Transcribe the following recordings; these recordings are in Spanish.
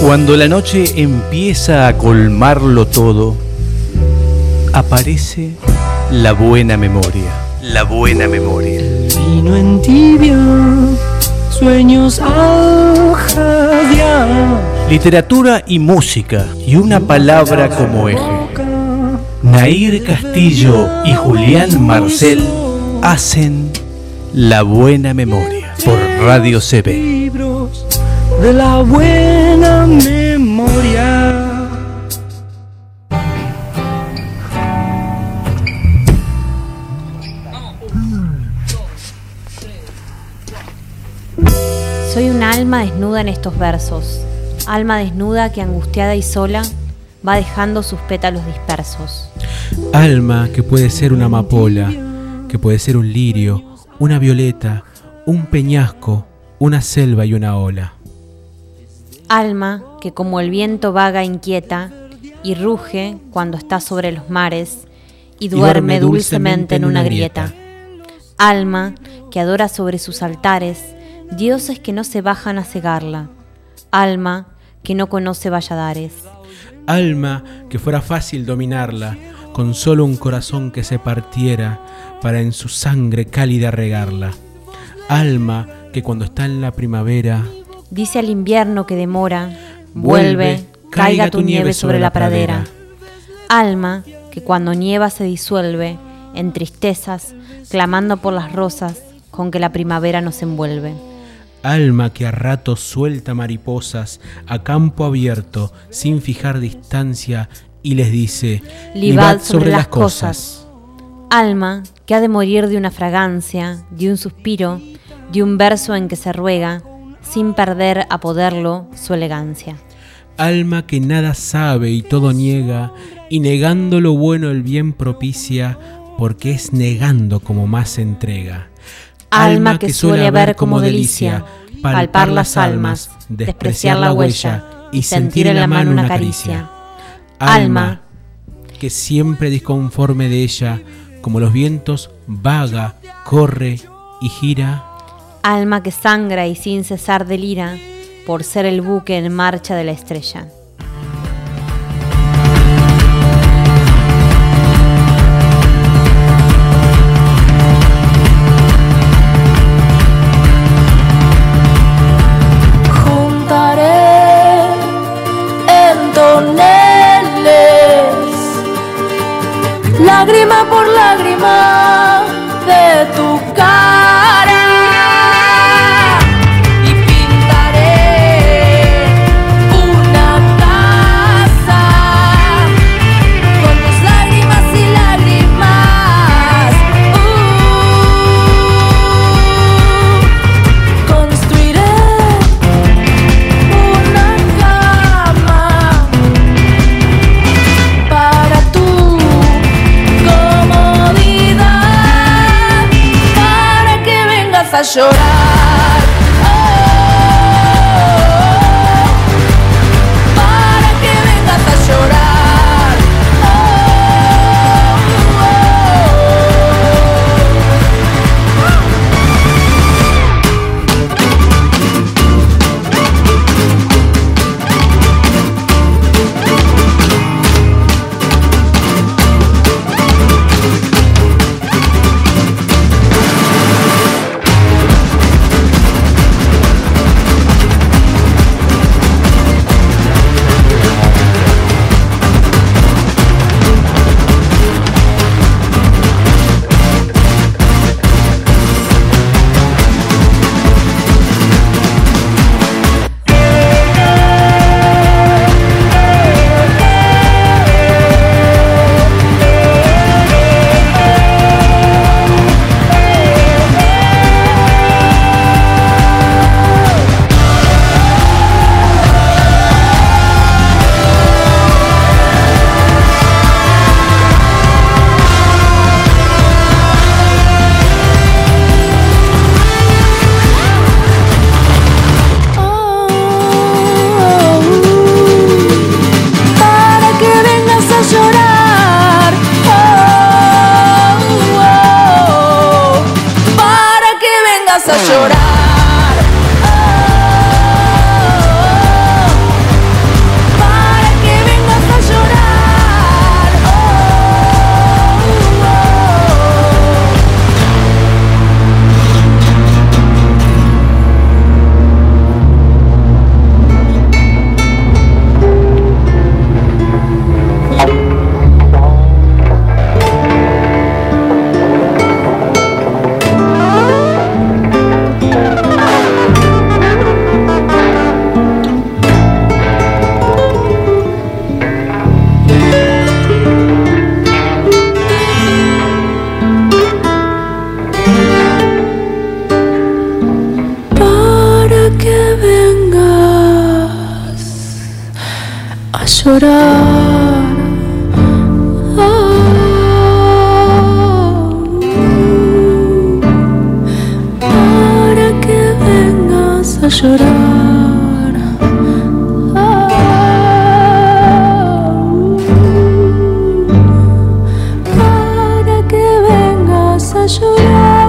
Cuando la noche empieza a colmarlo todo, aparece la buena memoria. La buena memoria. Vino en tibia, sueños al jadear. Literatura y música, y una palabra como eje. Nair Castillo y Julián Marcel hacen La Buena Memoria por Radio CB. Libros de la buena memoria. Soy un alma desnuda en estos versos, alma desnuda que angustiada y sola va dejando sus pétalos dispersos. Alma que puede ser una amapola, que puede ser un lirio, una violeta, un peñasco, una selva y una ola. Alma que como el viento vaga inquieta y ruge cuando está sobre los mares y duerme dulcemente en una grieta. Alma que adora sobre sus altares dioses que no se bajan a cegarla. Alma que no conoce valladares. Alma que fuera fácil dominarla, con solo un corazón que se partiera para en su sangre cálida regarla. Alma que cuando está en la primavera dice al invierno que demora, vuelve, caiga tu nieve sobre la pradera. Alma que cuando nieva se disuelve en tristezas, clamando por las rosas con que la primavera nos envuelve. Alma que a ratos suelta mariposas a campo abierto sin fijar distancia y les dice: livad sobre las cosas. Alma que ha de morir de una fragancia, de un suspiro, de un verso en que se ruega, sin perder a poderlo su elegancia. Alma que nada sabe y todo niega, y negando lo bueno el bien propicia, porque es negando como más se entrega. Alma que suele haber como delicia palpar las almas, despreciar la huella y sentir en la mano una caricia. Alma que siempre disconforme de ella, como los vientos, vaga, corre y gira. Alma que sangra y sin cesar delira por ser el buque en marcha de la estrella. Lágrima por lágrima de tu cara y pintaré una casa con tus lágrimas y lágrimas. Construiré una cama para tu a llorar, para que vengas a llorar, a llorar. Para que vengas a llorar. Para que vengas a llorar.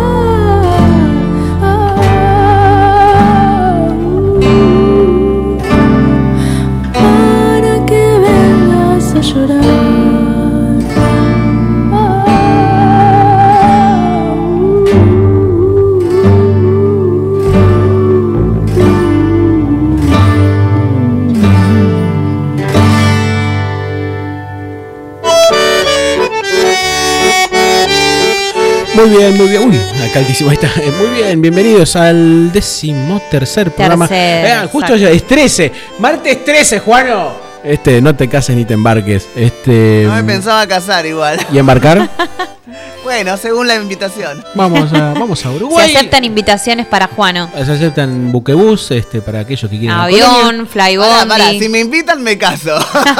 Para que vengas a llorar. Muy bien, muy bien. Uy, acá altísimo está. Muy bien, bienvenidos al 13º programa. Justo ya es 13. Martes 13, Juano. No te cases ni te embarques. No me pensaba casar igual. ¿Y embarcar? Bueno, según la invitación. Vamos a Uruguay. Se aceptan invitaciones para Juano. Se aceptan buquebús, para aquellos que quieren. Avión, flybondi. Pará, si me invitan me caso.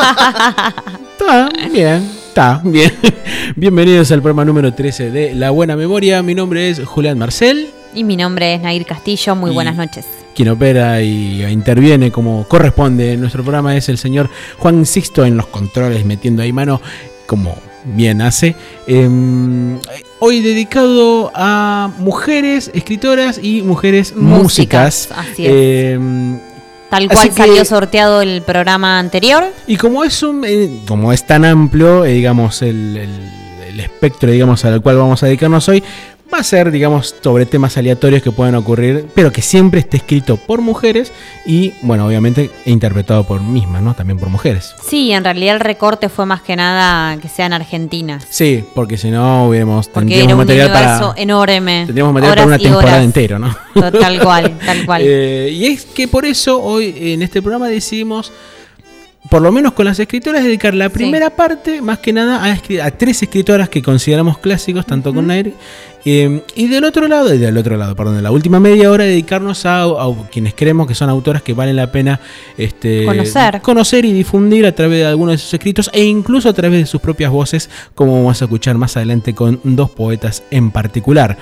Está bien. Bienvenidos al programa número 13 de La Buena Memoria. Mi nombre es Julián Marcel. Y mi nombre es Nair Castillo. Muy buenas noches. Quien opera y interviene como corresponde en nuestro programa es el señor Juan Sixto en los controles, metiendo ahí mano como bien hace. Hoy dedicado a mujeres escritoras y mujeres músicas. Así es. Tal cual salió sorteado el programa anterior. Y como es tan amplio, digamos, el espectro, digamos, al cual vamos a dedicarnos hoy, va a ser, digamos, sobre temas aleatorios que pueden ocurrir, pero que siempre esté escrito por mujeres y, bueno, obviamente interpretado por mismas, ¿no? También por mujeres. Sí, en realidad el recorte fue más que nada que sean argentinas. Sí, porque si no tendríamos material enorme. Tendríamos material para una temporada entera, ¿no? Tal cual. Y es que por eso hoy en este programa decidimos, por lo menos con las escritoras, dedicar la primera parte más que nada a 3 escritoras que consideramos clásicos, tanto con Nair. Y del otro lado, de la última media hora, dedicarnos a quienes creemos que son autoras que valen la pena conocer y difundir a través de algunos de sus escritos e incluso a través de sus propias voces, como vamos a escuchar más adelante con 2 poetas en particular.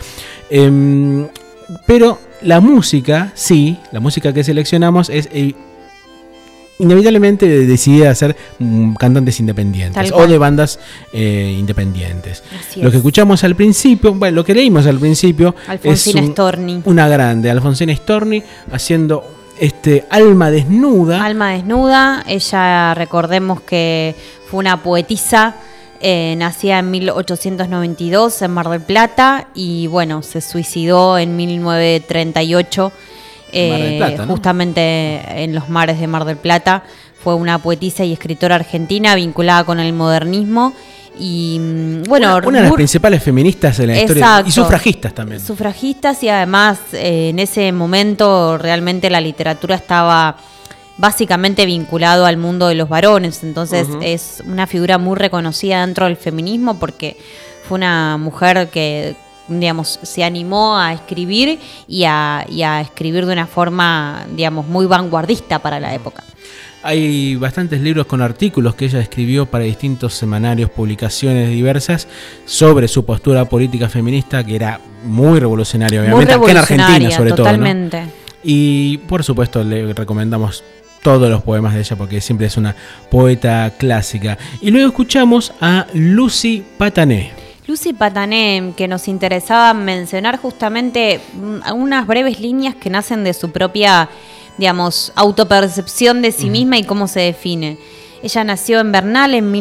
Pero la música que seleccionamos es inevitablemente decidida a ser cantantes independientes o de bandas independientes. Lo que escuchamos al principio, lo que leímos al principio, Alfonsina Storni. Una grande, Alfonsina Storni, haciendo Alma Desnuda. Alma Desnuda, ella recordemos que fue una poetisa, nacida en 1892 en Mar del Plata y bueno, se suicidó en 1938. Mar del Plata, ¿no? Justamente en los mares de Mar del Plata. Fue una poetisa y escritora argentina vinculada con el modernismo y bueno, una de las principales feministas de la historia y sufragistas también. Sufragistas y además en ese momento realmente la literatura estaba básicamente vinculado al mundo de los varones, entonces es una figura muy reconocida dentro del feminismo porque fue una mujer que, digamos, se animó a escribir y a escribir de una forma, digamos, muy vanguardista para la época. Hay bastantes libros con artículos que ella escribió para distintos semanarios, publicaciones diversas sobre su postura política feminista, que era muy revolucionaria, obviamente, acá en Argentina sobre totalmente. todo, ¿no? Y por supuesto le recomendamos todos los poemas de ella porque siempre es una poeta clásica. Y luego escuchamos a Lucy Patané. Lucy Patané, que nos interesaba mencionar justamente unas breves líneas que nacen de su propia, digamos, autopercepción de sí misma y cómo se define. Ella nació en Bernal en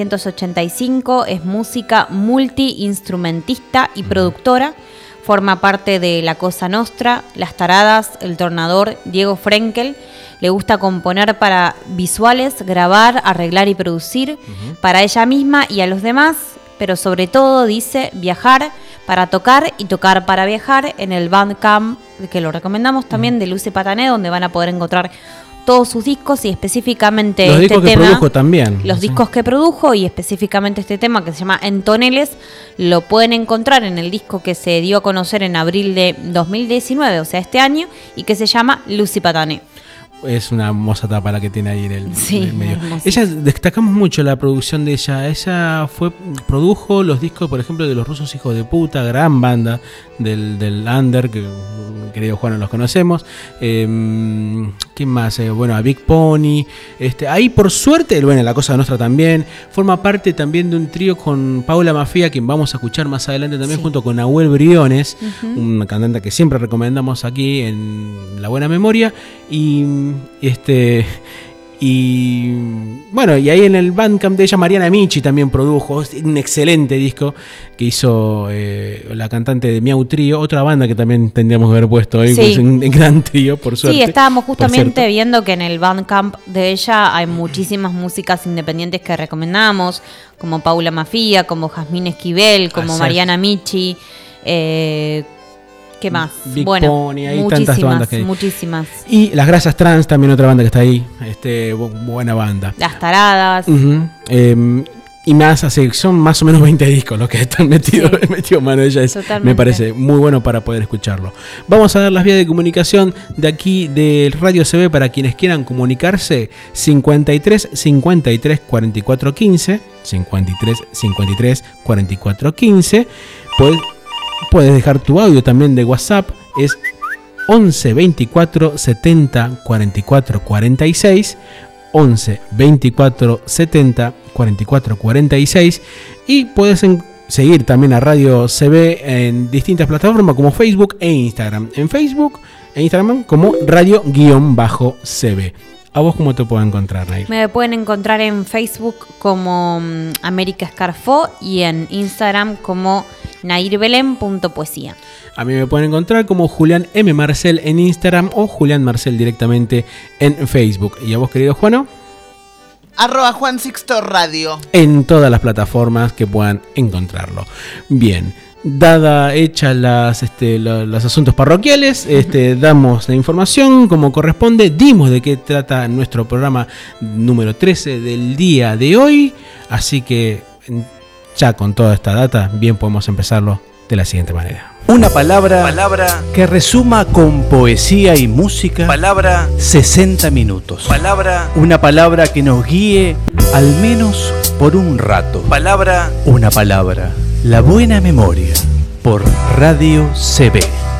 1985, es música multiinstrumentista y productora, forma parte de La Cosa Nostra, Las Taradas, El Tornador, Diego Frenkel. Le gusta componer para visuales, grabar, arreglar y producir para ella misma y a los demás, pero sobre todo dice viajar para tocar y tocar para viajar en el Bandcamp, que lo recomendamos también, de Lucy Patané, donde van a poder encontrar todos sus discos y específicamente los este discos tema. Que produjo también. Los discos que produjo y específicamente este tema que se llama En Toneles, lo pueden encontrar en el disco que se dio a conocer en abril de 2019, o sea, este año, y que se llama Lucy Patané. es una hermosa tapa la que tiene ahí en el medio. Hermosa. Ella, destacamos mucho la producción de ella. Ella produjo los discos, por ejemplo, de Los Rusos Hijos de Puta, gran banda del under, que querido Juan los conocemos. ¿Quién más? Bueno, a Big Pony. Ahí por suerte, bueno, La Cosa Nostra también. Forma parte también de un trío con Paula Mafia, quien vamos a escuchar más adelante también, junto con Nahuel Briones, una cantante que siempre recomendamos aquí en La Buena Memoria. Y bueno, y ahí en el Bandcamp de ella, Mariana Michi también produjo un excelente disco que hizo la cantante de Miau Trío, otra banda que también tendríamos que haber puesto hoy, que es un gran trío, por suerte. Sí, estábamos justamente viendo que en el Bandcamp de ella hay muchísimas músicas independientes que recomendamos, como Paula Mafia, como Jazmín Esquivel, como Mariana Michi, ¿qué más? Big Pony, hay tantas bandas que hay. Muchísimas. Y Las Grasas Trans, también otra banda que está ahí. Buena banda. Las Taradas. Y más, son más o menos 20 discos los que están metido mano. Ella me parece muy bueno para poder escucharlo. Vamos a dar las vías de comunicación de aquí del Radio CB para quienes quieran comunicarse. 53 53 44 15. 53 53 44 15. Puedes dejar tu audio también de WhatsApp, es 11 24 70 44 46, 11 24 70 44 46, y puedes seguir también a Radio CB en distintas plataformas como Facebook e Instagram. En Facebook e Instagram como Radio-CB. ¿A vos cómo te puedo encontrar, Nair? Me pueden encontrar en Facebook como América Escarfó y en Instagram como nairbelén.poesía. A mí me pueden encontrar como Julián M. Marcel en Instagram o Julián Marcel directamente en Facebook. ¿Y a vos, querido Juano? @Juan Sixto Radio. En todas las plataformas que puedan encontrarlo. Bien. Hecha los asuntos parroquiales, damos la información como corresponde, dimos de qué trata nuestro programa número 13 del día de hoy, así que ya con toda esta data bien podemos empezarlo de la siguiente manera. Una palabra que resuma con poesía y música 60 minutos. Una palabra que nos guíe al menos por un rato. Una palabra. La Buena Memoria, por Radio CB.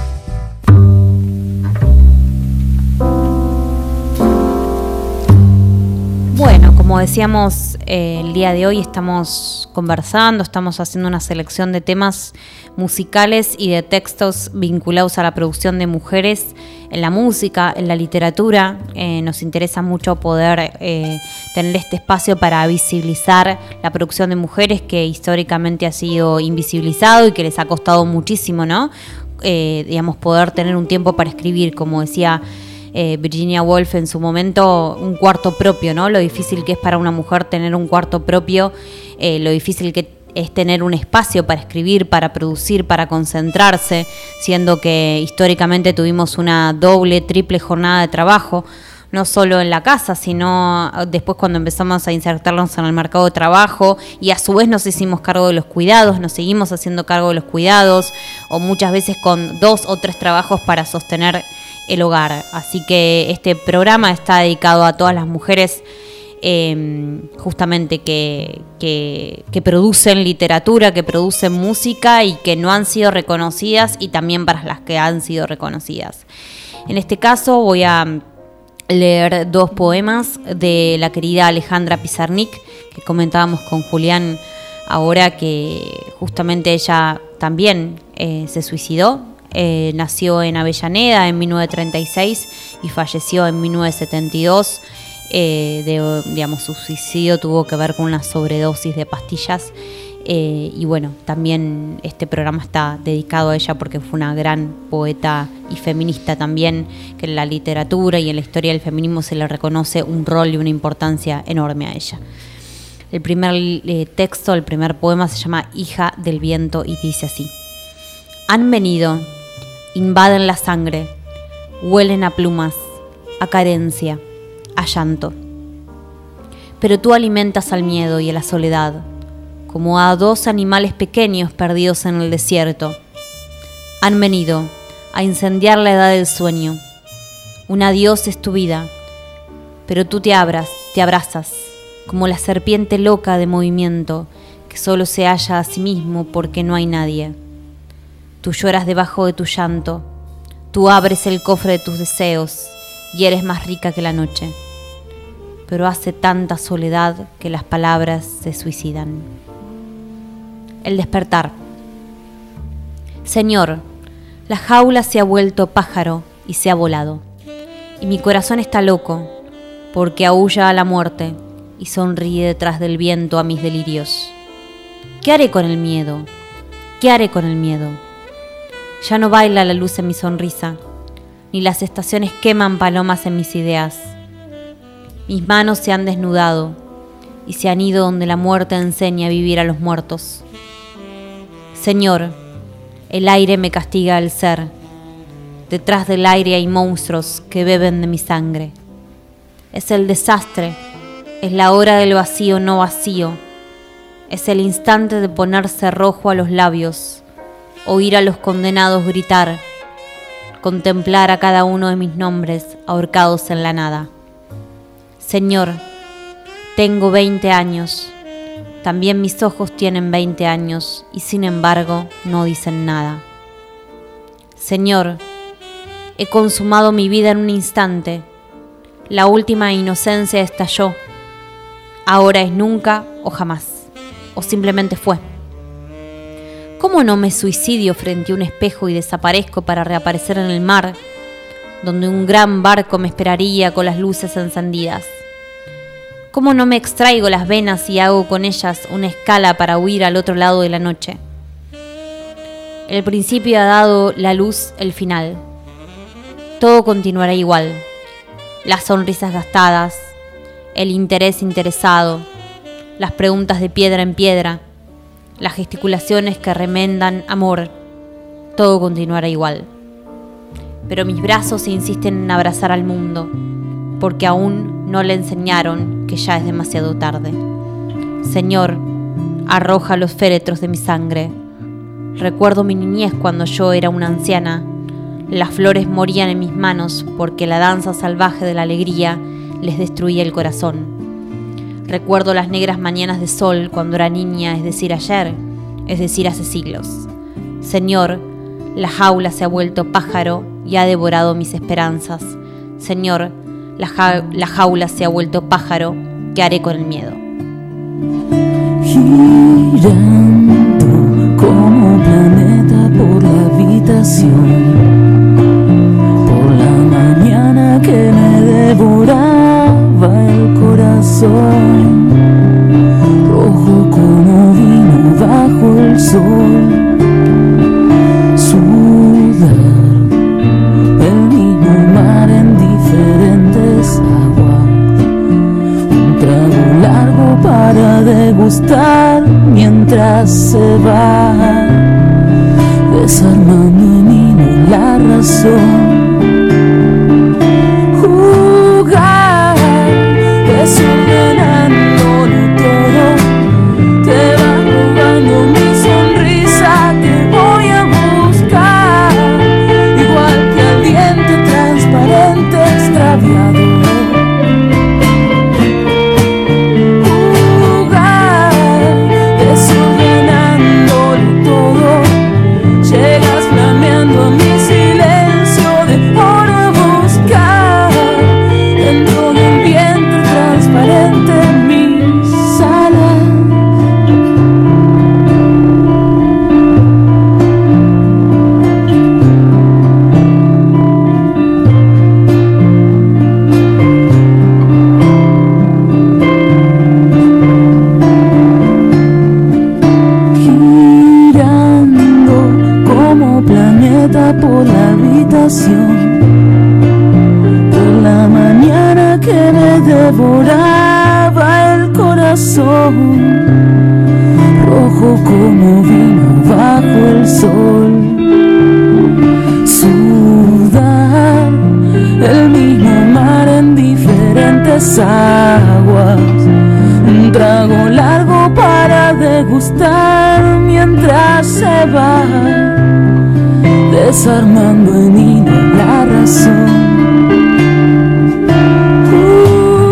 Bueno, como decíamos, el día de hoy estamos conversando, estamos haciendo una selección de temas musicales y de textos vinculados a la producción de mujeres en la música, en la literatura. Nos interesa mucho poder tener este espacio para visibilizar la producción de mujeres que históricamente ha sido invisibilizado y que les ha costado muchísimo, ¿no? Poder tener un tiempo para escribir, como decía Virginia Woolf en su momento, un cuarto propio, ¿no? Lo difícil que es para una mujer tener un cuarto propio, lo difícil que es tener un espacio para escribir, para producir, para concentrarse, siendo que históricamente tuvimos una doble, triple jornada de trabajo, no solo en la casa, sino después cuando empezamos a insertarnos en el mercado de trabajo, y a su vez nos hicimos cargo de los cuidados, nos seguimos haciendo cargo de los cuidados, o muchas veces con 2 o 3 trabajos para sostener el hogar. Así que este programa está dedicado a todas las mujeres justamente que producen literatura, que producen música y que no han sido reconocidas, y también para las que han sido reconocidas. En este caso voy a leer 2 poemas de la querida Alejandra Pizarnik, que comentábamos con Julián ahora, que justamente ella también se suicidó. Nació en Avellaneda en 1936 y falleció en 1972. Su suicidio tuvo que ver con una sobredosis de pastillas. Y bueno, también este programa está dedicado a ella porque fue una gran poeta y feminista también, que en la literatura y en la historia del feminismo se le reconoce un rol y una importancia enorme a ella. El primer texto, el primer poema se llama Hija del Viento y dice así: han venido, invaden la sangre, huelen a plumas, a carencia, a llanto. Pero tú alimentas al miedo y a la soledad, como a 2 animales pequeños perdidos en el desierto. Han venido a incendiar la edad del sueño. Un adiós es tu vida, pero tú te abrazas, como la serpiente loca de movimiento que solo se halla a sí mismo porque no hay nadie. Tú lloras debajo de tu llanto, tú abres el cofre de tus deseos y eres más rica que la noche. Pero hace tanta soledad que las palabras se suicidan. El despertar. Señor, la jaula se ha vuelto pájaro y se ha volado, y mi corazón está loco, porque aúlla a la muerte y sonríe detrás del viento a mis delirios. ¿Qué haré con el miedo? ¿Qué haré con el miedo? Ya no baila la luz en mi sonrisa, ni las estaciones queman palomas en mis ideas. Mis manos se han desnudado y se han ido donde la muerte enseña a vivir a los muertos. Señor, el aire me castiga al ser. Detrás del aire hay monstruos que beben de mi sangre. Es el desastre, es la hora del vacío no vacío. Es el instante de ponerse rojo a los labios, oír a los condenados gritar, contemplar a cada uno de mis nombres ahorcados en la nada. Señor, tengo 20 años. También mis ojos tienen 20 años y sin embargo no dicen nada. Señor, he consumado mi vida en un instante. La última inocencia estalló. Ahora es nunca o jamás, o simplemente fue. ¿Cómo no me suicidio frente a un espejo y desaparezco para reaparecer en el mar, donde un gran barco me esperaría con las luces encendidas? ¿Cómo no me extraigo las venas y hago con ellas una escala para huir al otro lado de la noche? El principio ha dado la luz el final. Todo continuará igual. Las sonrisas gastadas, el interés interesado, las preguntas de piedra en piedra, las gesticulaciones que remendan amor, todo continuará igual. Pero mis brazos insisten en abrazar al mundo, porque aún no le enseñaron que ya es demasiado tarde. Señor, arroja los féretros de mi sangre. Recuerdo mi niñez cuando yo era una anciana. Las flores morían en mis manos porque la danza salvaje de la alegría les destruía el corazón. Recuerdo las negras mañanas de sol cuando era niña, es decir, ayer, es decir, hace siglos. Señor, la jaula se ha vuelto pájaro y ha devorado mis esperanzas. Señor, la jaula se ha vuelto pájaro, ¿qué haré con el miedo? Girando como planeta por la habitación, por la mañana que me devoraba el corazón, rojo como vino bajo el sol, sudar el mismo mar en diferentes aguas, un trago largo para degustar mientras se va desarmando en mí la razón. Jugar desordenándolo todo, te va robando mi sonrisa que voy a buscar, igual que el diente transparente extraviado. Por la habitación, por la mañana que me devoraba el corazón, rojo como vino bajo el sol, sudar el mismo mar en diferentes aguas, un trago largo para degustar mientras se va desarmando en Nina la razón.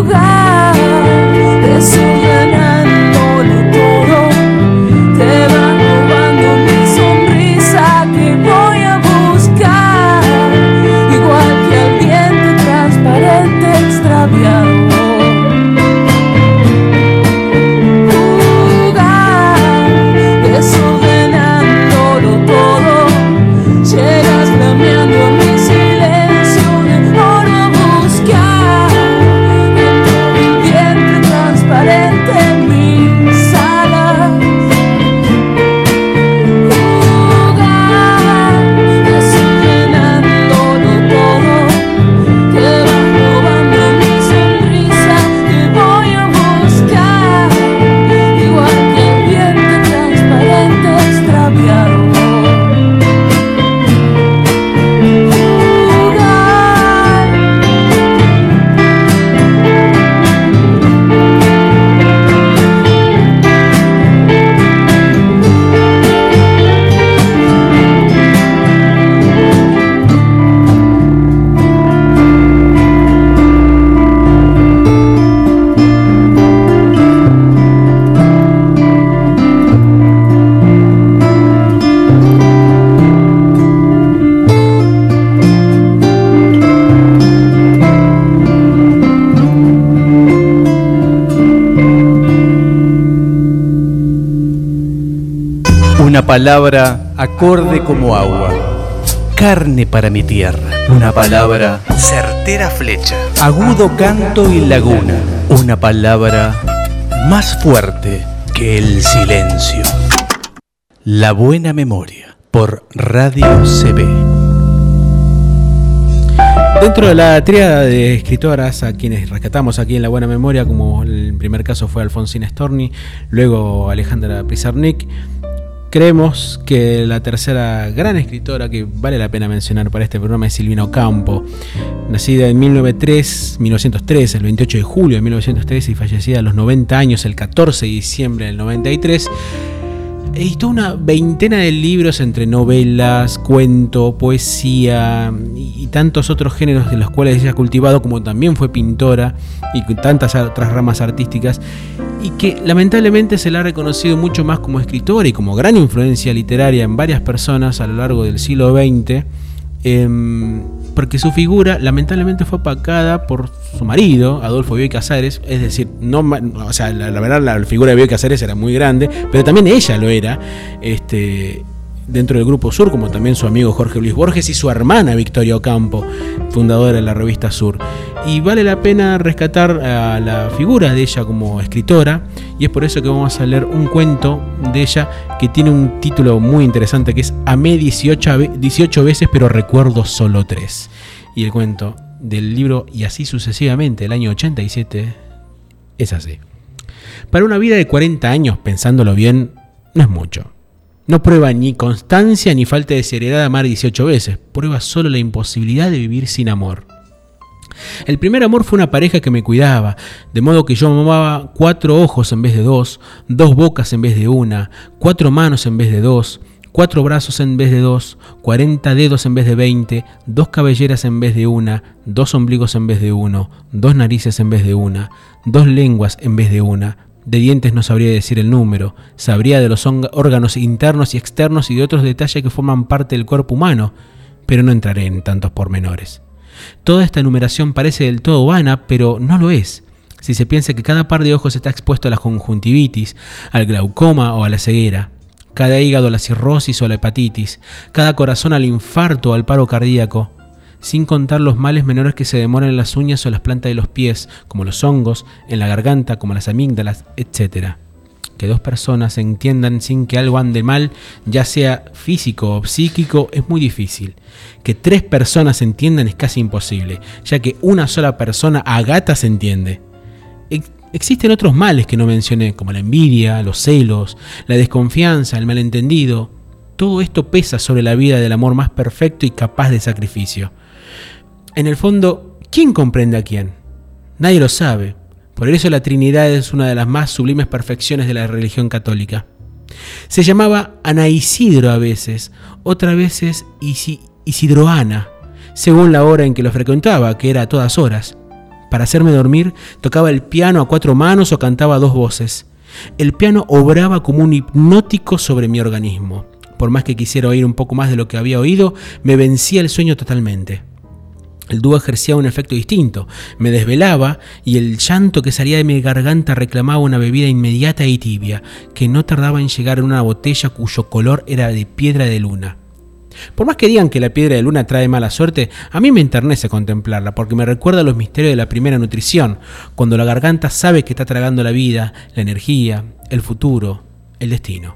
palabra acorde como agua, carne para mi tierra. Una palabra certera flecha, agudo canto y laguna. Una palabra más fuerte que el silencio. La buena memoria, por Radio CB. Dentro de la tríada de escritoras a quienes rescatamos aquí en La Buena Memoria, como el primer caso fue Alfonsina Storni, luego Alejandra Pizarnik, creemos que la tercera gran escritora que vale la pena mencionar para este programa es Silvina Ocampo, nacida en 1903, el 28 de julio de 1903 y fallecida a los 90 años el 14 de diciembre del 93. Editó una veintena de libros entre novelas, cuento, poesía y tantos otros géneros de los cuales ella ha cultivado, como también fue pintora y tantas otras ramas artísticas, y que lamentablemente se la ha reconocido mucho más como escritora y como gran influencia literaria en varias personas a lo largo del siglo XX, porque su figura lamentablemente fue opacada por su marido, Adolfo Bioy Casares. Es decir, la verdad la figura de Bioy Casares era muy grande, pero también ella lo era, dentro del Grupo Sur, como también su amigo Jorge Luis Borges y su hermana Victoria Ocampo, fundadora de la revista Sur. Y vale la pena rescatar a la figura de ella como escritora, y es por eso que vamos a leer un cuento de ella que tiene un título muy interesante, que es Amé 18 veces pero recuerdo solo 3. Y el cuento del libro Y así sucesivamente, del año 87, es así. Para una vida de 40 años, pensándolo bien, no es mucho. No prueba ni constancia ni falta de seriedad amar 18 veces, prueba solo la imposibilidad de vivir sin amor. El primer amor fue una pareja que me cuidaba, de modo que yo amaba 4 ojos en vez de 2, 2 bocas en vez de una, 4 manos en vez de 2, 4 brazos en vez de 2, 40 dedos en vez de 20, 2 cabelleras en vez de una, 2 ombligos en vez de uno, 2 narices en vez de una, 2 lenguas en vez de una. De dientes no sabría decir el número, sabría de los órganos internos y externos y de otros detalles que forman parte del cuerpo humano, pero no entraré en tantos pormenores. Toda esta enumeración parece del todo vana, pero no lo es, si se piensa que cada par de ojos está expuesto a la conjuntivitis, al glaucoma o a la ceguera, cada hígado a la cirrosis o a la hepatitis, cada corazón al infarto o al paro cardíaco, sin contar los males menores que se demoran en las uñas o las plantas de los pies, como los hongos, en la garganta, como las amígdalas, etc. Que 2 personas se entiendan sin que algo ande mal, ya sea físico o psíquico, es muy difícil. Que 3 personas se entiendan es casi imposible, ya que una sola persona a gata se entiende. Existen otros males que no mencioné, como la envidia, los celos, la desconfianza, el malentendido. Todo esto pesa sobre la vida del amor más perfecto y capaz de sacrificio. En el fondo, ¿quién comprende a quién? Nadie lo sabe. Por eso la Trinidad es una de las más sublimes perfecciones de la religión católica. Se llamaba Ana Isidro a veces, otras veces Isidroana, según la hora en que lo frecuentaba, que era a todas horas. Para hacerme dormir, tocaba el piano a 4 manos o cantaba a 2 voces. El piano obraba como un hipnótico sobre mi organismo. Por más que quisiera oír un poco más de lo que había oído, me vencía el sueño totalmente. El dúo ejercía un efecto distinto, me desvelaba y el llanto que salía de mi garganta reclamaba una bebida inmediata y tibia, que no tardaba en llegar en una botella cuyo color era de piedra de luna. Por más que digan que la piedra de luna trae mala suerte, a mí me enternece contemplarla, porque me recuerda los misterios de la primera nutrición, cuando la garganta sabe que está tragando la vida, la energía, el futuro, el destino.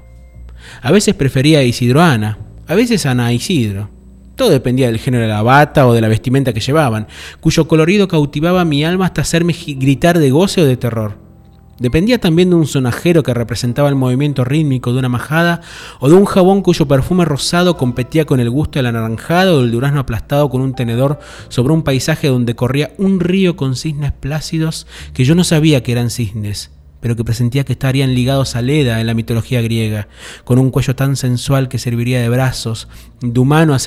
A veces prefería a Isidroana, a veces a Ana Isidro. Todo dependía del género de la bata o de la vestimenta que llevaban, cuyo colorido cautivaba mi alma hasta hacerme gritar de goce o de terror. Dependía también de un sonajero que representaba el movimiento rítmico de una majada o de un jabón cuyo perfume rosado competía con el gusto del anaranjado o del durazno aplastado con un tenedor sobre un paisaje donde corría un río con cisnes plácidos que yo no sabía que eran cisnes, pero que presentía que estarían ligados a Leda en la mitología griega, con un cuello tan sensual que serviría de brazos, de humano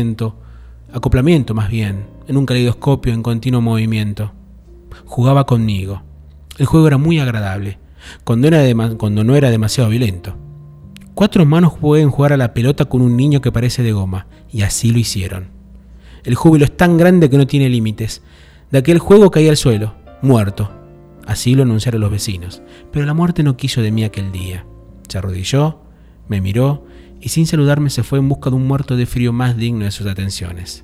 acoplamiento más bien, en un caleidoscopio en continuo movimiento. Jugaba conmigo. El juego era muy agradable, cuando no era demasiado violento. 4 manos pueden jugar a la pelota con un niño que parece de goma, y así lo hicieron. El júbilo es tan grande que no tiene límites. De aquel juego caí al suelo, muerto. Así lo anunciaron los vecinos, pero la muerte no quiso de mí aquel día. Se arrodilló, me miró y sin saludarme se fue en busca de un muerto de frío más digno de sus atenciones.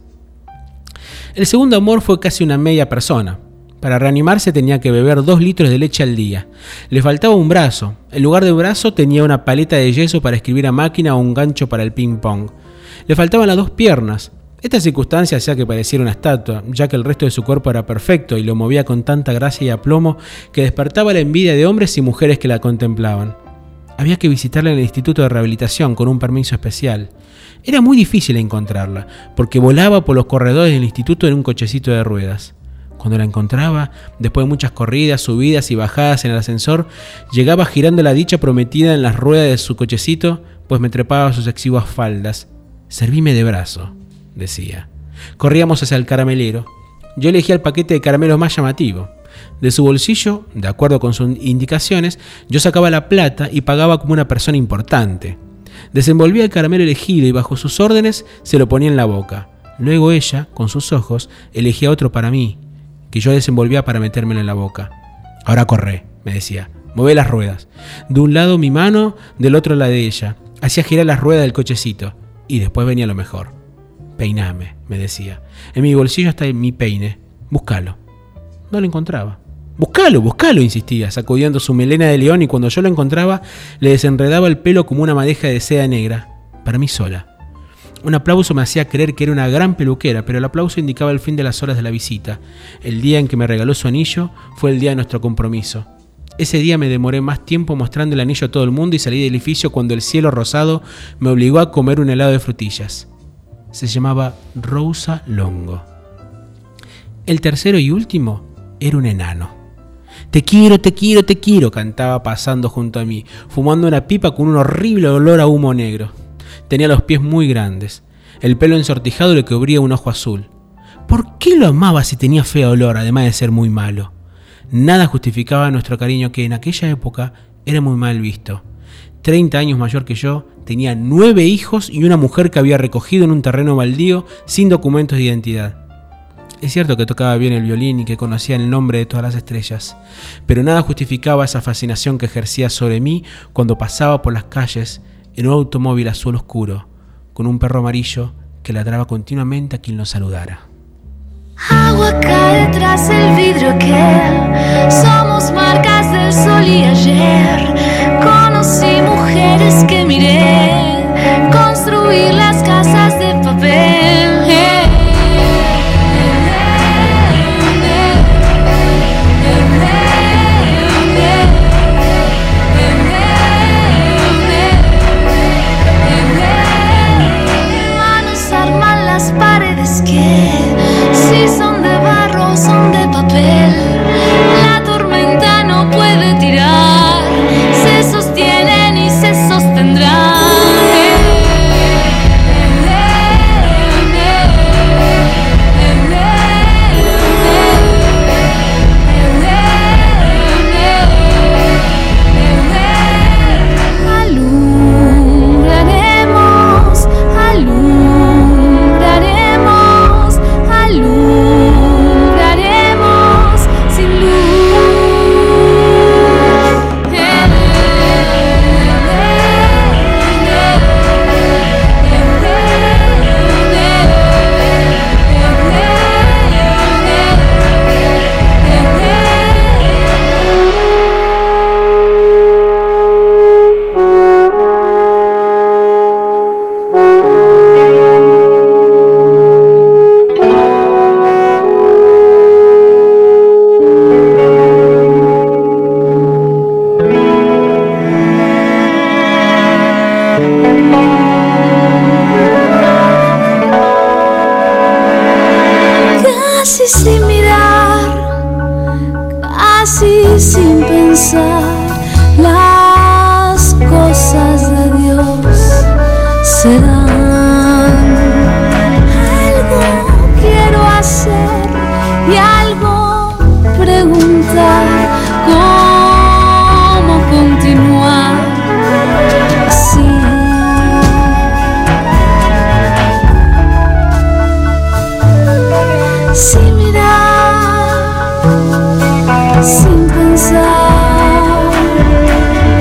El segundo amor fue casi una media persona. Para reanimarse tenía que beber 2 litros de leche al día. Le faltaba un brazo. En lugar de brazo tenía una paleta de yeso para escribir a máquina o un gancho para el ping pong. Le faltaban las 2 piernas. Esta circunstancia hacía que pareciera una estatua, ya que el resto de su cuerpo era perfecto y lo movía con tanta gracia y aplomo que despertaba la envidia de hombres y mujeres que la contemplaban. Había que visitarla en el instituto de rehabilitación con un permiso especial. Era muy difícil encontrarla, porque volaba por los corredores del instituto en un cochecito de ruedas. Cuando la encontraba, después de muchas corridas, subidas y bajadas en el ascensor, llegaba girando la dicha prometida en las ruedas de su cochecito, pues me trepaba a sus exiguas faldas. «Servime de brazo», decía. Corríamos hacia el caramelero. Yo elegía el paquete de caramelos más llamativo. De su bolsillo, de acuerdo con sus indicaciones, yo sacaba la plata y pagaba como una persona importante. Desenvolvía el caramelo elegido y bajo sus órdenes se lo ponía en la boca. Luego ella, con sus ojos, elegía otro para mí, que yo desenvolvía para metérmelo en la boca. «Ahora corre», me decía. «Mueve las ruedas. De un lado mi mano, del otro la de ella». Hacía girar las ruedas del cochecito. Y después venía lo mejor. «Peiname», me decía. «En mi bolsillo está mi peine. Búscalo». No lo encontraba. «Búscalo, búscalo», insistía, sacudiendo su melena de león, y cuando yo lo encontraba, le desenredaba el pelo como una madeja de seda negra, para mí sola. Un aplauso me hacía creer que era una gran peluquera, pero el aplauso indicaba el fin de las horas de la visita. El día en que me regaló su anillo fue el día de nuestro compromiso. Ese día me demoré más tiempo mostrando el anillo a todo el mundo y salí del edificio cuando el cielo rosado me obligó a comer un helado de frutillas. Se llamaba Rosa Longo. El tercero y último era un enano. «Te quiero, te quiero, te quiero», cantaba pasando junto a mí, fumando una pipa con un horrible olor a humo negro. Tenía los pies muy grandes, el pelo ensortijado le cubría un ojo azul. ¿Por qué lo amaba si tenía feo olor, además de ser muy malo? Nada justificaba nuestro cariño, que en aquella época era muy mal visto. 30 años mayor que yo, tenía 9 hijos y una mujer que había recogido en un terreno baldío sin documentos de identidad. Es cierto que tocaba bien el violín y que conocía el nombre de todas las estrellas, pero nada justificaba esa fascinación que ejercía sobre mí cuando pasaba por las calles en un automóvil azul oscuro, con un perro amarillo que ladraba continuamente a quien lo saludara. Agua cae tras el vidrio aquel, somos marcas del sol y ayer conocí mujeres que miré construir las casas de papel. Manos arman las paredes que si son de barro, son de papel. La tormenta no puede tirar, se sostienen y se sostendrán. Casi sin mirar, casi sin pensar, las cosas de Dios se dan. Algo quiero hacer y algo preguntar, cómo continuar así. Sin mirar, sin pensar,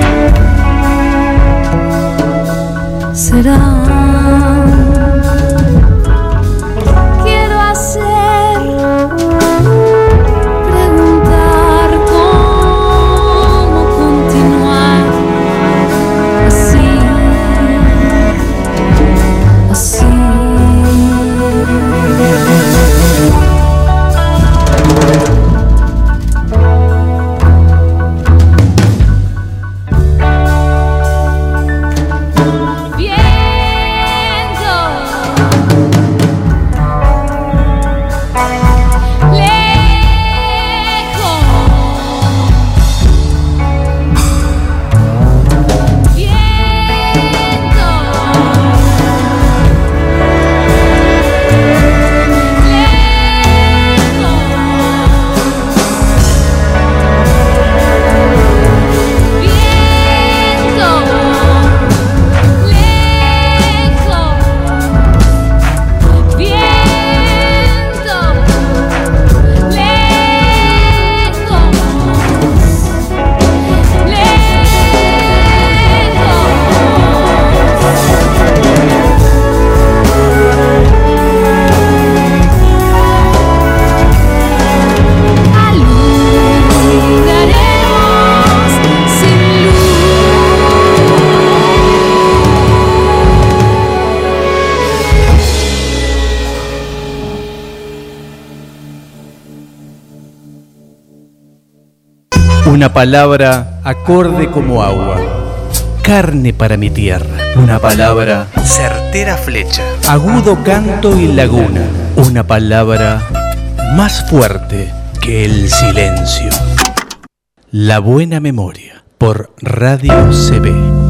palabra acorde como agua, carne para mi tierra. Una palabra certera flecha, agudo canto y laguna. Una palabra más fuerte que el silencio. La buena memoria, por Radio CB.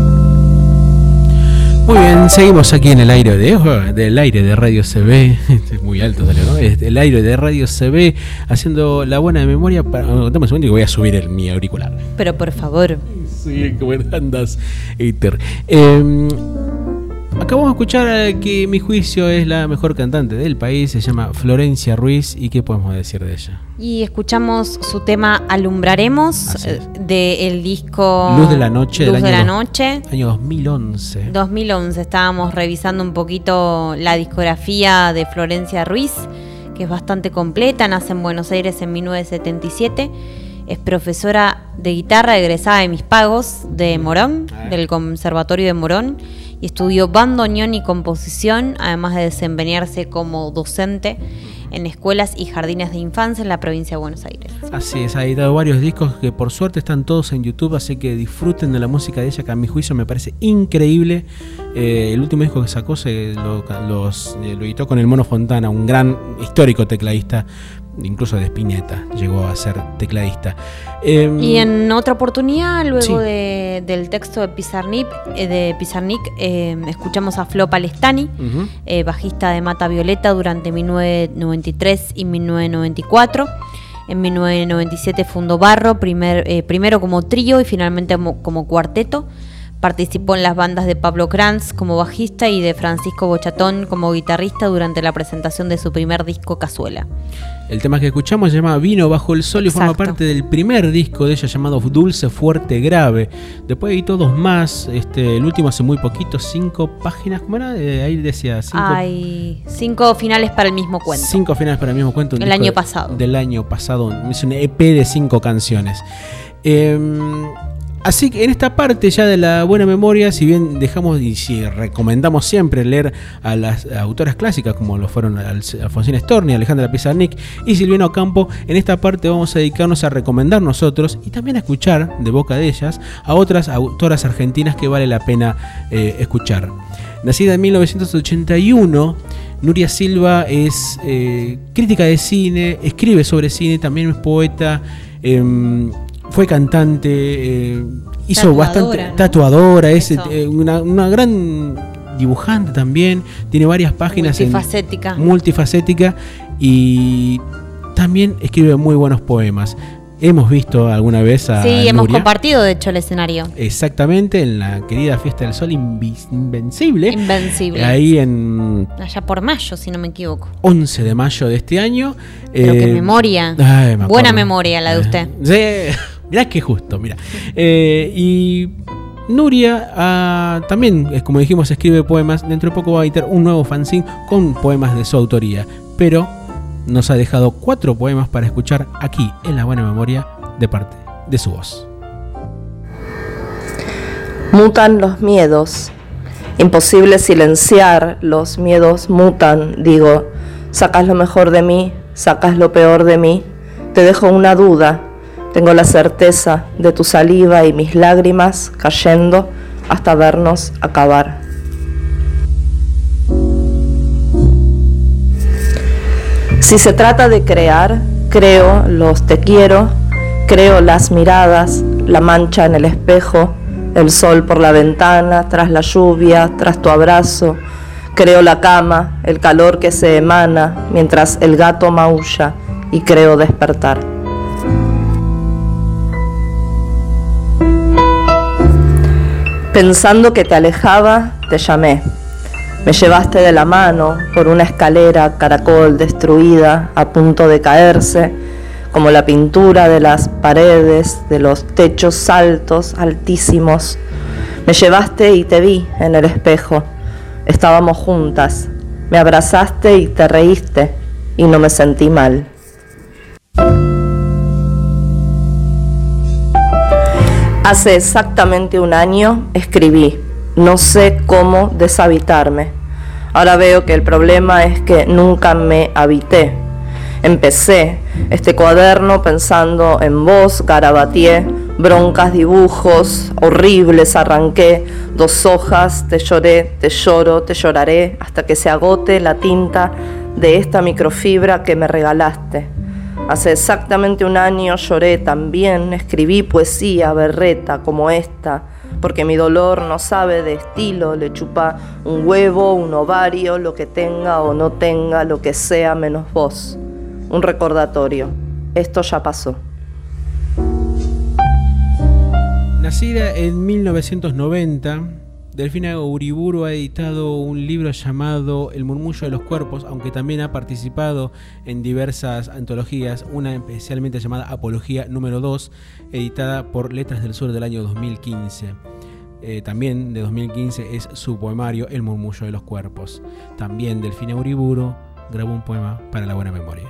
Muy bien, seguimos aquí en el aire del aire de Radio CB. Es muy alto, salió, ¿no? El aire de Radio CB, haciendo la buena memoria. Dame un segundo que voy a subir mi auricular. Pero por favor. Sí, como andas, Eiter. Acabamos de escuchar que mi juicio es la mejor cantante del país. Se llama Florencia Ruiz. ¿Y qué podemos decir de ella? Y escuchamos su tema Alumbraremos del disco Luz de la Noche, Luz de la Noche, año 2011. 2011. Estábamos revisando un poquito la discografía de Florencia Ruiz, que es bastante completa. Nace en Buenos Aires en 1977. Es profesora de guitarra egresada de Mis Pagos de Morón, del Conservatorio de Morón, y estudió bandoneón y composición, además de desempeñarse como docente en escuelas y jardines de infancia en la provincia de Buenos Aires. Así es, ha editado varios discos que por suerte están todos en YouTube, así que disfruten de la música de ella, que a mi juicio me parece increíble. El último disco que sacó lo editó con el Mono Fontana, un gran histórico tecladista, incluso de Spinetta llegó a ser tecladista. Y en otra oportunidad, luego del texto de Pizarnik, escuchamos a Flo Palestani, bajista de Mata Violeta durante 1993 y 1994. En 1997 fundó Barro, primero como trío y finalmente como cuarteto. Participó en las bandas de Pablo Cranz como bajista y de Francisco Bochatón como guitarrista durante la presentación de su primer disco Cazuela. El tema que escuchamos se llama Vino bajo el sol y forma parte del primer disco de ella llamado Dulce, Fuerte, Grave. Después editó dos más, el último hace muy poquito, 5 páginas, ¿cómo era? Ahí decía 5. Hay 5 finales para el mismo cuento. 5 finales para el mismo cuento. El año pasado. Del año pasado, es un EP de 5 canciones. Así que en esta parte ya de la buena memoria, si bien dejamos y si recomendamos siempre leer a las autoras clásicas como lo fueron Alfonsina Storni, Alejandra Pizarnik y Silvina Ocampo, en esta parte vamos a dedicarnos a recomendar nosotros y también a escuchar de boca de ellas a otras autoras argentinas que vale la pena escuchar. Nacida en 1981, Nuria Silva es crítica de cine, escribe sobre cine, también es poeta. Fue cantante, hizo bastante tatuadora, es una gran dibujante también, tiene varias páginas multifacética y también escribe muy buenos poemas. Hemos visto alguna vez a Nuria. Hemos compartido de hecho el escenario. Exactamente, en la querida Fiesta del Sol Invencible. Ahí allá por mayo, si no me equivoco. 11 de mayo de este año. Pero qué memoria. Buena memoria la de usted. Sí, mirá que justo, mirá. Y Nuria también, como dijimos, escribe poemas. Dentro de poco va a editar un nuevo fanzine con poemas de su autoría. Pero nos ha dejado 4 poemas para escuchar aquí en La Buena Memoria de parte de su voz. Mutan los miedos. Imposible silenciar, los miedos mutan, digo. Sacas lo mejor de mí, sacas lo peor de mí. Te dejo una duda. Tengo la certeza de tu saliva y mis lágrimas cayendo hasta vernos acabar. Si se trata de crear, creo los te quiero, creo las miradas, la mancha en el espejo, el sol por la ventana, tras la lluvia, tras tu abrazo. Creo la cama, el calor que se emana mientras el gato maulla y creo despertar. Pensando que te alejaba, te llamé. Me llevaste de la mano por una escalera caracol destruida, a punto de caerse, como la pintura de las paredes, de los techos altos, altísimos. Me llevaste y te vi en el espejo. Estábamos juntas. Me abrazaste y te reíste, y no me sentí mal. Hace exactamente un año escribí. No sé cómo deshabitarme. Ahora veo que el problema es que nunca me habité. Empecé este cuaderno pensando en vos, garabateé, broncas, dibujos, horribles arranqué, 2 hojas, te lloré, te lloro, te lloraré, hasta que se agote la tinta de esta microfibra que me regalaste. Hace exactamente 1 año lloré también, escribí poesía berreta como esta, porque mi dolor no sabe de estilo, le chupa un huevo, un ovario, lo que tenga o no tenga, lo que sea menos vos. Un recordatorio, esto ya pasó. Nacida en 1990, Delfina Uriburu ha editado un libro llamado El murmullo de los cuerpos, aunque también ha participado en diversas antologías, una especialmente llamada Apología número 2, editada por Letras del Sur del año 2015. También de 2015 es su poemario El murmullo de los cuerpos. También Delfina Uriburu grabó un poema para la buena memoria.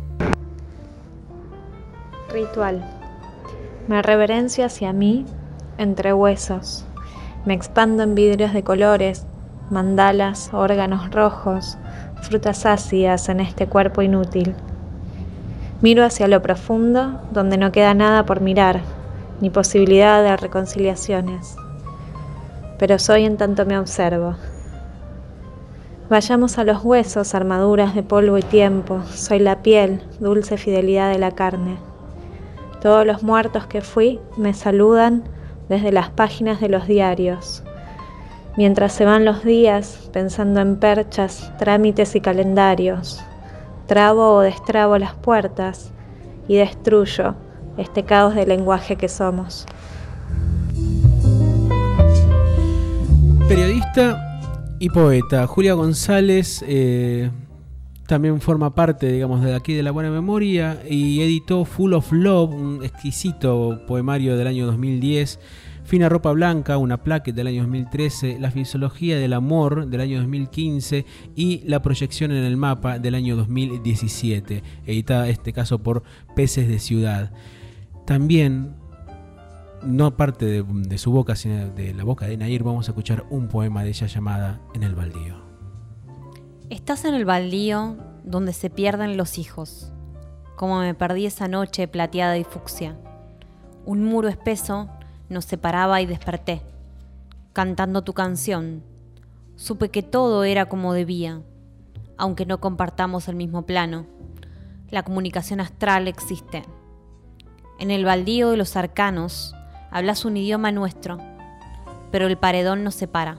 Ritual. Me reverencio hacia mí entre huesos. Me expando en vidrios de colores, mandalas, órganos rojos, frutas ácidas en este cuerpo inútil. Miro hacia lo profundo, donde no queda nada por mirar, ni posibilidad de reconciliaciones. Pero soy en tanto me observo. Vayamos a los huesos, armaduras de polvo y tiempo. Soy la piel, dulce fidelidad de la carne. Todos los muertos que fui me saludan desde las páginas de los diarios. Mientras se van los días, pensando en perchas, trámites y calendarios, trabo o destrabo las puertas y destruyo este caos de lenguaje que somos. Periodista y poeta Julia González también forma parte, digamos, de aquí de la buena memoria y editó Full of Love, un exquisito poemario del año 2010, Fina ropa blanca, una plaquette del año 2013, La fisiología del amor del año 2015 y La proyección en el mapa del año 2017, editada en este caso por Peces de Ciudad. También, no aparte de su boca, sino de la boca de Nair, vamos a escuchar un poema de ella llamada En el baldío. Estás en el baldío donde se pierden los hijos, como me perdí esa noche plateada y fucsia. Un muro espeso nos separaba y desperté, cantando tu canción. Supe que todo era como debía, aunque no compartamos el mismo plano. La comunicación astral existe. En el baldío de los arcanos hablas un idioma nuestro, pero el paredón nos separa.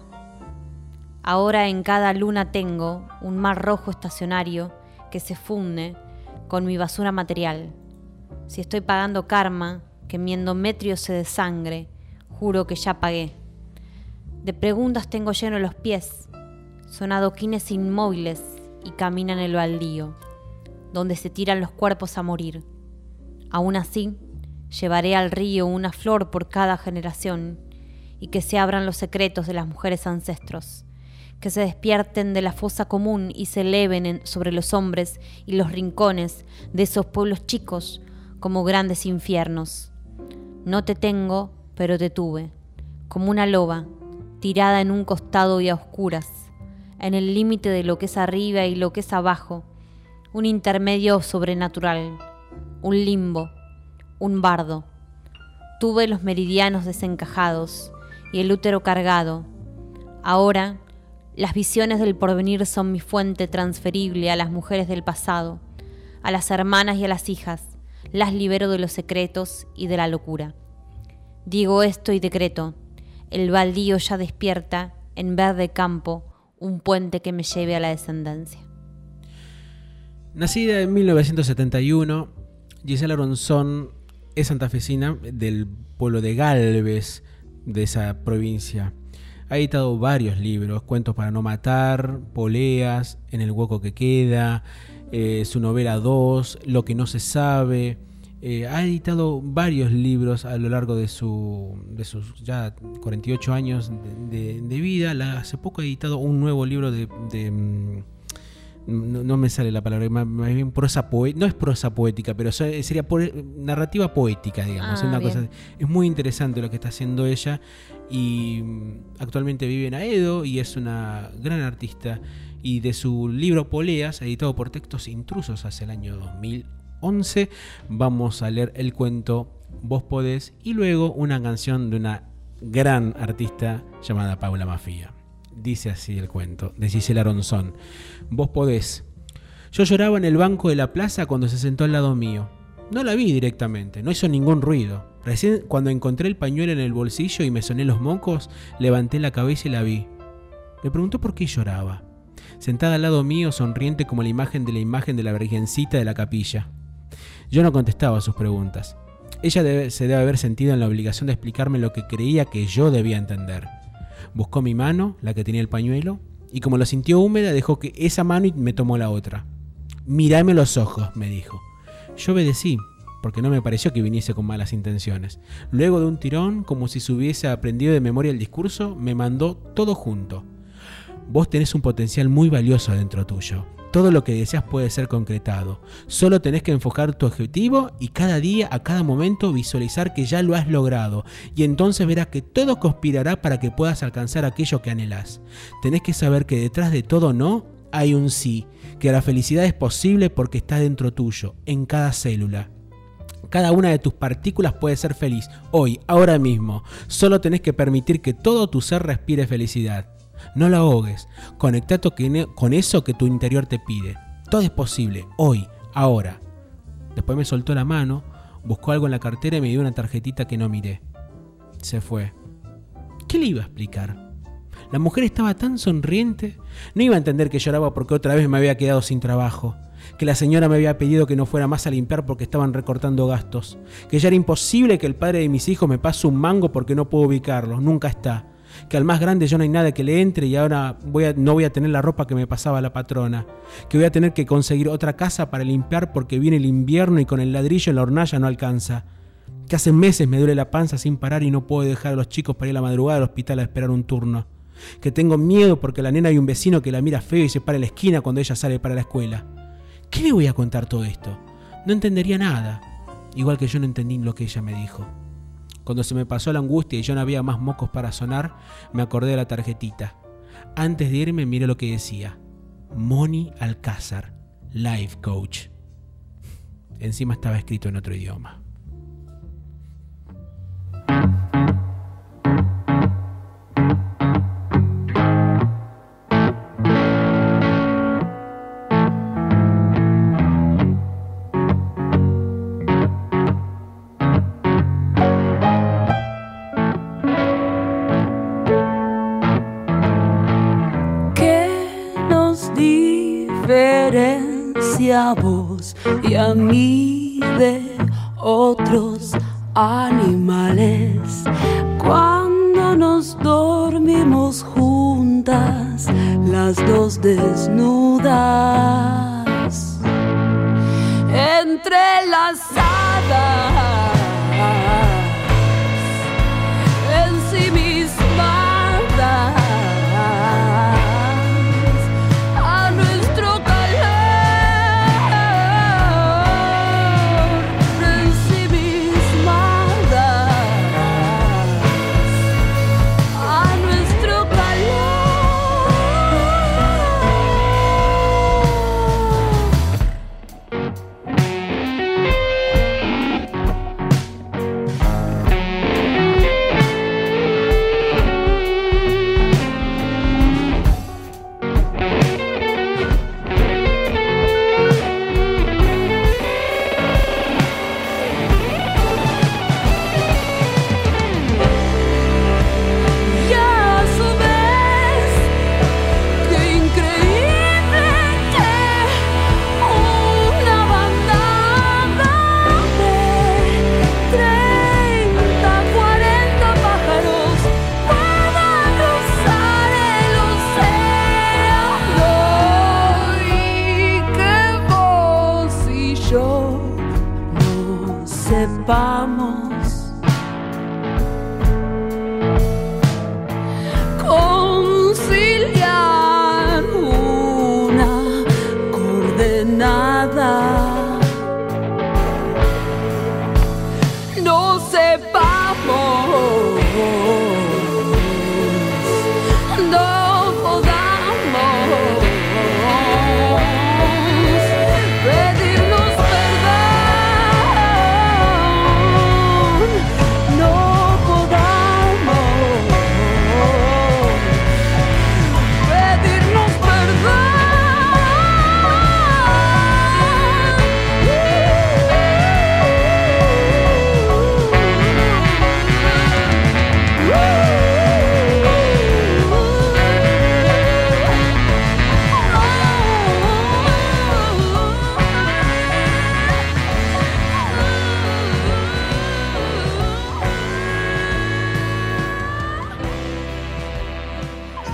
Ahora en cada luna tengo un mar rojo estacionario que se funde con mi basura material. Si estoy pagando karma, que mi endometrio se desangre, juro que ya pagué. De preguntas tengo lleno los pies, son adoquines inmóviles y caminan el baldío, donde se tiran los cuerpos a morir. Aún así, llevaré al río una flor por cada generación y que se abran los secretos de las mujeres ancestros, que se despierten de la fosa común y se eleven sobre los hombres y los rincones de esos pueblos chicos como grandes infiernos. No te tengo, pero te tuve, como una loba, tirada en un costado y a oscuras, en el límite de lo que es arriba y lo que es abajo, un intermedio sobrenatural, un limbo, un bardo. Tuve los meridianos desencajados y el útero cargado. Ahora, las visiones del porvenir son mi fuente transferible a las mujeres del pasado, a las hermanas y a las hijas. Las libero de los secretos y de la locura. Digo esto y decreto, el baldío ya despierta en verde campo un puente que me lleve a la descendencia. Nacida en 1971, Gisela Ronzón es santafesina del pueblo de Galvez, de esa provincia. Ha editado varios libros, Cuentos para no matar, Poleas, En el hueco que queda, su novela 2, Lo que no se sabe. Ha editado varios libros a lo largo de sus ya 48 años de vida. Hace poco ha editado un nuevo libro no me sale la palabra, más bien prosa poética. No es prosa poética, pero sería narrativa poética, digamos. Es muy interesante lo que está haciendo ella y actualmente vive en Aedo y es una gran artista. Y de su libro Poleas, editado por Textos Intrusos hace el año 2011, vamos a leer el cuento Vos podés, y luego una canción de una gran artista llamada Paula Mafia. Dice así el cuento, de Gisela Ronzón. Vos podés. Yo lloraba en el banco de la plaza cuando se sentó al lado mío. No la vi directamente, no hizo ningún ruido. Recién cuando encontré el pañuelo en el bolsillo y me soné los mocos, levanté la cabeza y la vi. Me preguntó por qué lloraba. Sentada al lado mío, sonriente como la imagen de la Virgencita de la capilla. Yo no contestaba a sus preguntas. Ella se debe haber sentido en la obligación de explicarme lo que creía que yo debía entender. Buscó mi mano, la que tenía el pañuelo, y como lo sintió húmeda, dejó que esa mano y me tomó la otra. «Mírame los ojos», me dijo. Yo obedecí, porque no me pareció que viniese con malas intenciones. Luego de un tirón, como si se hubiese aprendido de memoria el discurso, me mandó todo junto. Vos tenés un potencial muy valioso dentro tuyo. Todo lo que deseas puede ser concretado. Solo tenés que enfocar tu objetivo y cada día, a cada momento, visualizar que ya lo has logrado. Y entonces verás que todo conspirará para que puedas alcanzar aquello que anhelás. Tenés que saber que detrás de todo no hay un sí. Que la felicidad es posible porque está dentro tuyo, en cada célula. Cada una de tus partículas puede ser feliz, hoy, ahora mismo. Solo tenés que permitir que todo tu ser respire felicidad. No la ahogues, conectate con eso que tu interior te pide. Todo es posible, hoy, ahora. Después me soltó la mano, buscó algo en la cartera y me dio una tarjetita que no miré. Se fue. ¿Qué le iba a explicar? La mujer estaba tan sonriente, no iba a entender que lloraba porque otra vez me había quedado sin trabajo, que la señora me había pedido que no fuera más a limpiar porque estaban recortando gastos, que ya era imposible que el padre de mis hijos me pase un mango porque no puedo ubicarlo, nunca está, que al más grande yo no hay nada que le entre y ahora no voy a tener la ropa que me pasaba la patrona, que voy a tener que conseguir otra casa para limpiar porque viene el invierno y con el ladrillo en la hornalla no alcanza, que hace meses me duele la panza sin parar y no puedo dejar a los chicos para ir a la madrugada al hospital a esperar un turno, que tengo miedo porque la nena hay un vecino que la mira feo y se para en la esquina cuando ella sale para la escuela. ¿Qué le voy a contar todo esto? No entendería nada, igual que yo no entendí lo que ella me dijo. Cuando se me pasó la angustia y yo no había más mocos para sonar, me acordé de la tarjetita. Antes de irme miré lo que decía. Moni Alcázar, Life Coach. Encima estaba escrito en otro idioma. A vos y a mí de otros animales. Cuando nos dormimos juntas, las dos desnudas, entrelazadas, ensimismadas.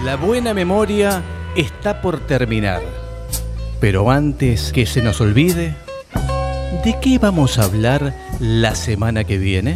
La buena memoria está por terminar. Pero antes que se nos olvide, ¿de qué vamos a hablar la semana que viene?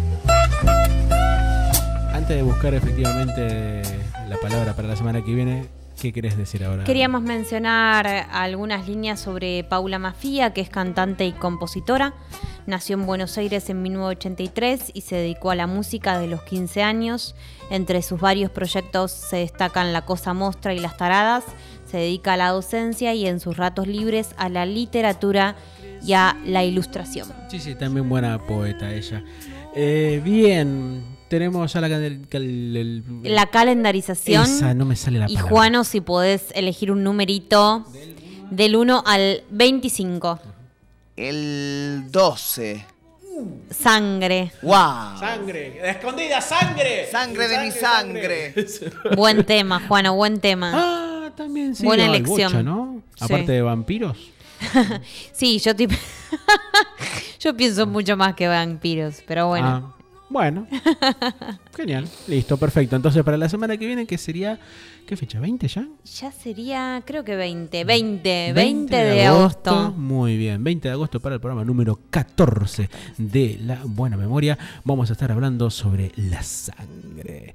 Antes de buscar efectivamente la palabra para la semana que viene, ¿qué querés decir ahora? Queríamos mencionar algunas líneas sobre Paula Maffia, que es cantante y compositora. Nació en Buenos Aires en 1983 y se dedicó a la música de los 15 años. Entre sus varios proyectos se destacan La Cosa Mostra y Las Taradas. Se dedica a la docencia y en sus ratos libres a la literatura y a la ilustración. Sí, también buena poeta ella. Bien, tenemos ya la calendarización. Esa, no me sale la y palabra. Juano, si podés elegir un numerito del 1 al 25. El 12. Sangre. ¡Wow! ¡Sangre! ¡La escondida sangre! ¡Sangre de mi sangre! Buen tema, Juano, buen tema. Ah, también sí. Buena hay elección. bocha, ¿no? Sí. Aparte de vampiros. Sí, yo pienso mucho más que vampiros, pero bueno. Bueno. Genial. Listo, perfecto. Entonces, para la semana que viene, ¿qué sería? ¿Qué fecha? ¿20 ya? Ya sería, creo que 20 de agosto. Muy bien, 20 de agosto para el programa número 14 de La Buena Memoria. Vamos a estar hablando sobre la sangre.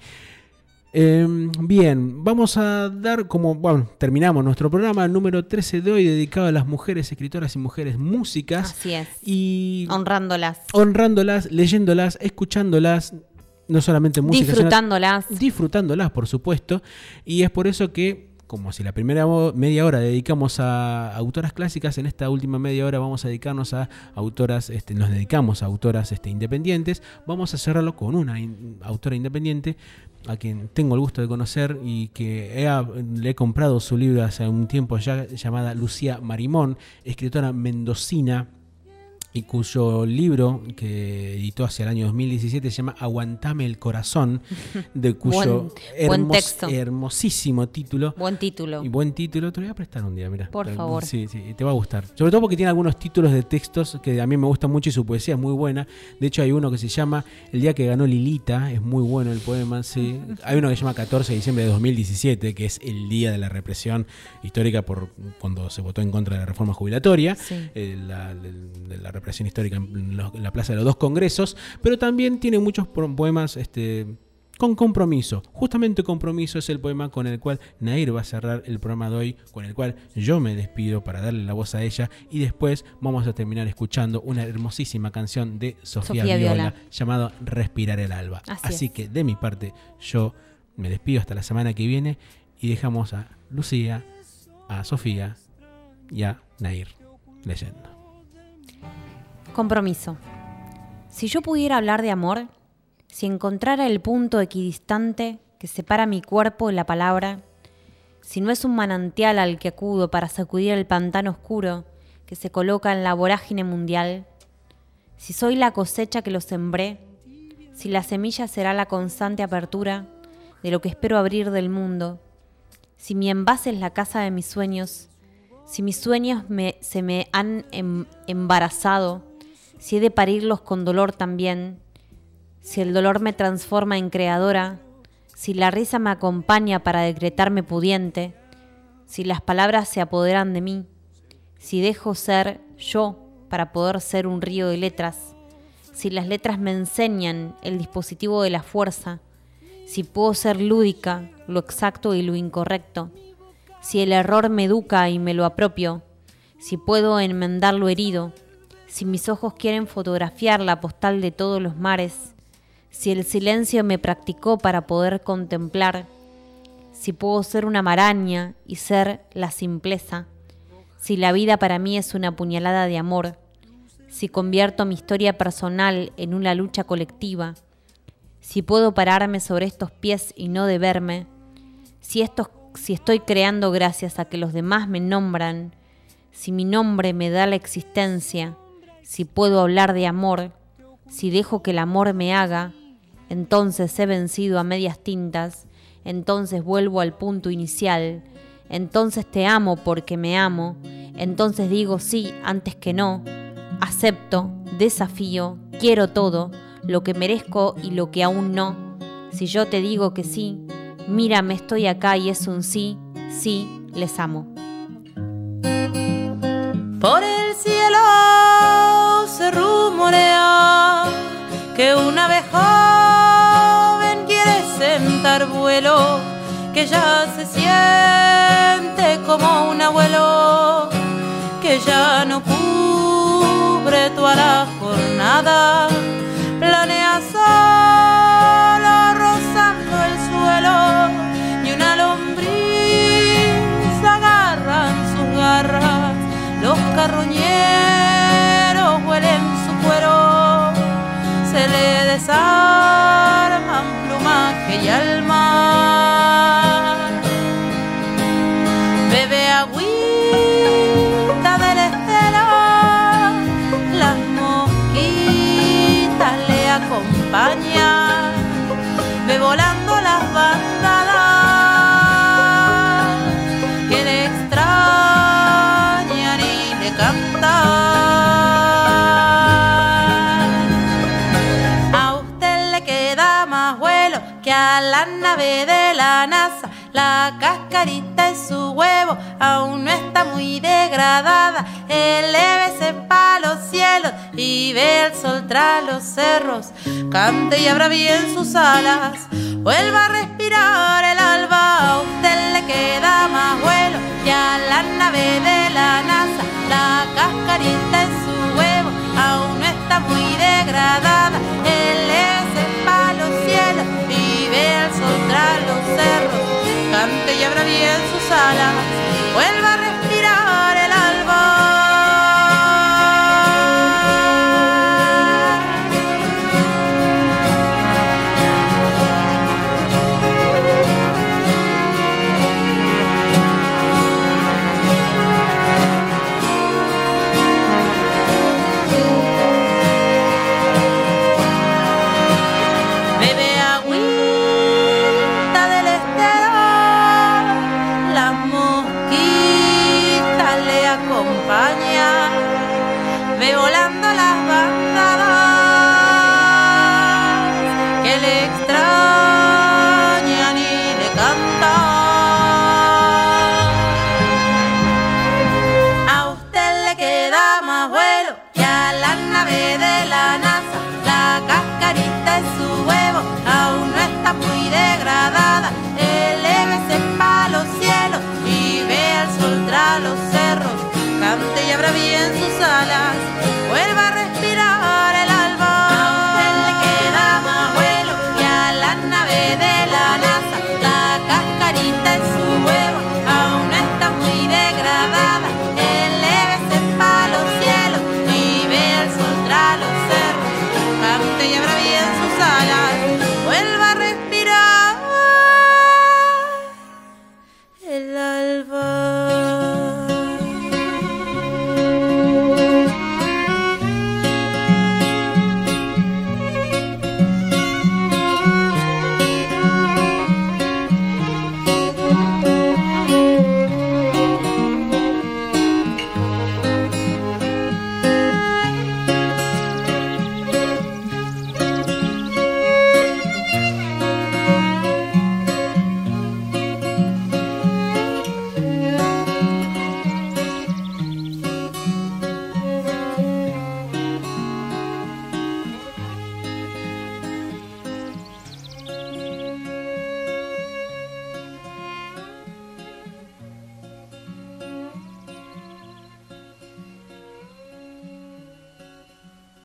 Bien, vamos a dar terminamos nuestro programa número 13 de hoy, dedicado a las mujeres escritoras y mujeres músicas. Así es. Y honrándolas, leyéndolas, escuchándolas, no solamente música, disfrutándolas, por supuesto. Y es por eso que, como si la primera media hora dedicamos a autoras clásicas, en esta última media hora vamos a dedicarnos a autoras, nos dedicamos a autoras independientes. Vamos a cerrarlo con una autora independiente a quien tengo el gusto de conocer y que le he comprado su libro hace un tiempo ya, llamada Lucía Marimón, escritora mendocina, y cuyo libro que editó hacia el año 2017 se llama Aguantame el corazón, de cuyo buen texto. Hermosísimo título. Buen título. Y buen título, te lo voy a prestar un día, mira. Por favor. Sí, te va a gustar. Sobre todo porque tiene algunos títulos de textos que a mí me gustan mucho y su poesía es muy buena. De hecho hay uno que se llama El día que ganó Lilita, es muy bueno el poema, sí. Hay uno que se llama 14 de diciembre de 2017, que es el día de la represión histórica por cuando se votó en contra de la reforma jubilatoria, sí. de la represión histórica en la Plaza de los Dos Congresos, pero también tiene muchos poemas con compromiso. Justamente Compromiso es el poema con el cual Nair va a cerrar el programa de hoy, con el cual yo me despido para darle la voz a ella, y después vamos a terminar escuchando una hermosísima canción de Sofía Viola llamada Respirar el Alba. Así que de mi parte yo me despido hasta la semana que viene y dejamos a Lucía, a Sofía y a Nair leyendo. Compromiso. Si yo pudiera hablar de amor, si encontrara el punto equidistante que separa mi cuerpo y la palabra, si no es un manantial al que acudo para sacudir el pantano oscuro que se coloca en la vorágine mundial, si soy la cosecha que lo sembré, si la semilla será la constante apertura de lo que espero abrir del mundo, si mi envase es la casa de mis sueños, si mis sueños se me han embarazado, si he de parirlos con dolor también, si el dolor me transforma en creadora, si la risa me acompaña para decretarme pudiente, si las palabras se apoderan de mí, si dejo ser yo para poder ser un río de letras, si las letras me enseñan el dispositivo de la fuerza, si puedo ser lúdica, lo exacto y lo incorrecto, si el error me educa y me lo apropio, si puedo enmendar lo herido, si mis ojos quieren fotografiar la postal de todos los mares, si el silencio me practicó para poder contemplar, si puedo ser una maraña y ser la simpleza, si la vida para mí es una puñalada de amor, si convierto mi historia personal en una lucha colectiva, si puedo pararme sobre estos pies y no deberme, si estoy creando gracias a que los demás me nombran, si mi nombre me da la existencia, si puedo hablar de amor, si dejo que el amor me haga, entonces he vencido a medias tintas, entonces vuelvo al punto inicial, entonces te amo porque me amo, entonces digo sí antes que no, acepto, desafío, quiero todo, lo que merezco y lo que aún no. Si yo te digo que sí, Mírame, estoy acá y es un sí, sí, les amo. Por el cielo se rumorea que una vez joven quiere sentar vuelo, que ya se siente como un abuelo, que ya no cubre toda la jornada, planea solo rozando el suelo, y una lombriz agarra en sus garras, los carroñeros huelen su cuero, se le desarman plumaje y alma. Bebe agüita del estero, las mosquitas le acompañan, ve volando las bandadas que le extrañan y le cantan. A usted le queda más vuelo que a la nave de la NASA, la cascarita en su huevo aún no está muy degradada. Elévese pa' los cielos y ve el sol tras los cerros. Cante y abra bien sus alas, vuelva a respirar el alba. A usted le queda más vuelo que a la nave de la NASA, la cascarita en su huevo aún no está muy degradada. Elévese pa' los cielos y ve el sol tras los cerros. Cante y abra bien sus alas,